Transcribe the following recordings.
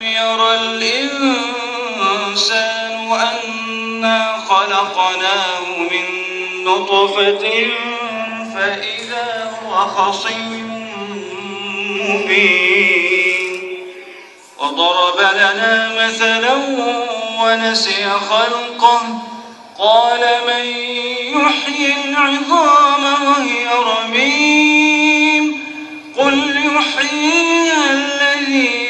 يرى الإنسان أنا خلقناه من نطفة فإذا هو خصيم مبين وضرب لنا مثلا ونسي خلقه قال من يحيي العظام وهي رميم قل يحييها الذي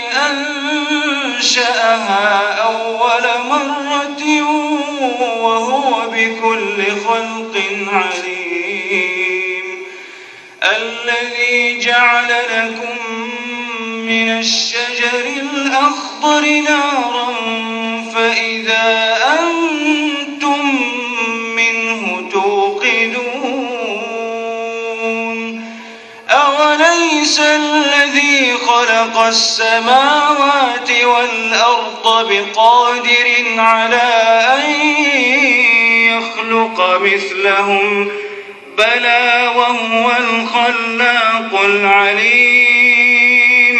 أنشأها أول مرة وهو بكل خلق عليم الذي جعل لكم من الشجر الأخضر نارا فإذا أنتم منه توقدون أوليس الذي خلق السماوات والأرض بقادر على أن يخلق مثلهم بلى وهو الخلاق العليم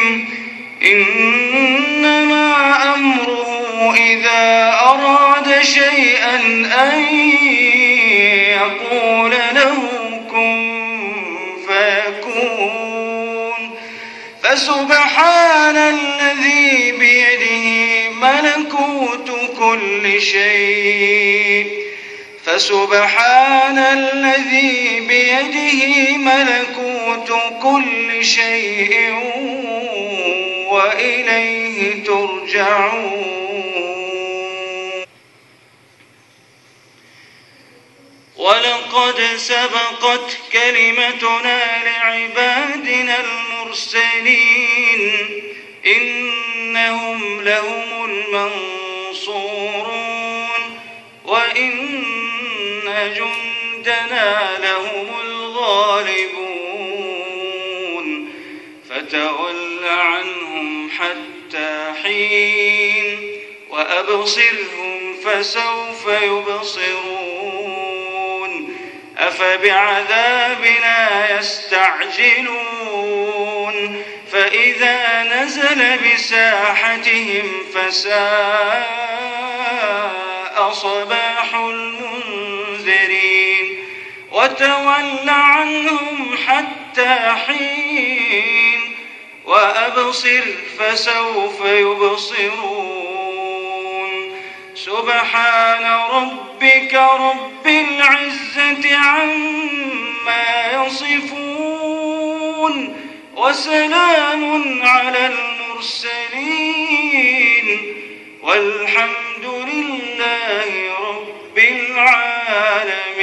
إنما أمره إذا أراد شيئا أن يقول له كن فيكون فسبحان الذي بيده ملكوت كل شيء فسبحان الذي بيده ملكوت كل شيء وإليه ترجعون ولقد سبقت كلمتنا لعبادنا المرسلين إنهم لهم المنصورون وإن جندنا لهم الغالبون فتول عنهم حتى حين وأبصرهم فسوف يبصرون أفبعذابنا يستعجلون فإذا نزل بساحتهم فساء صباح المنذرين وتول عنهم حتى حين وأبصر فسوف يبصرون سبحان ربك رب العزة عما يصفون وسلام على المرسلين والحمد لله رب العالمين.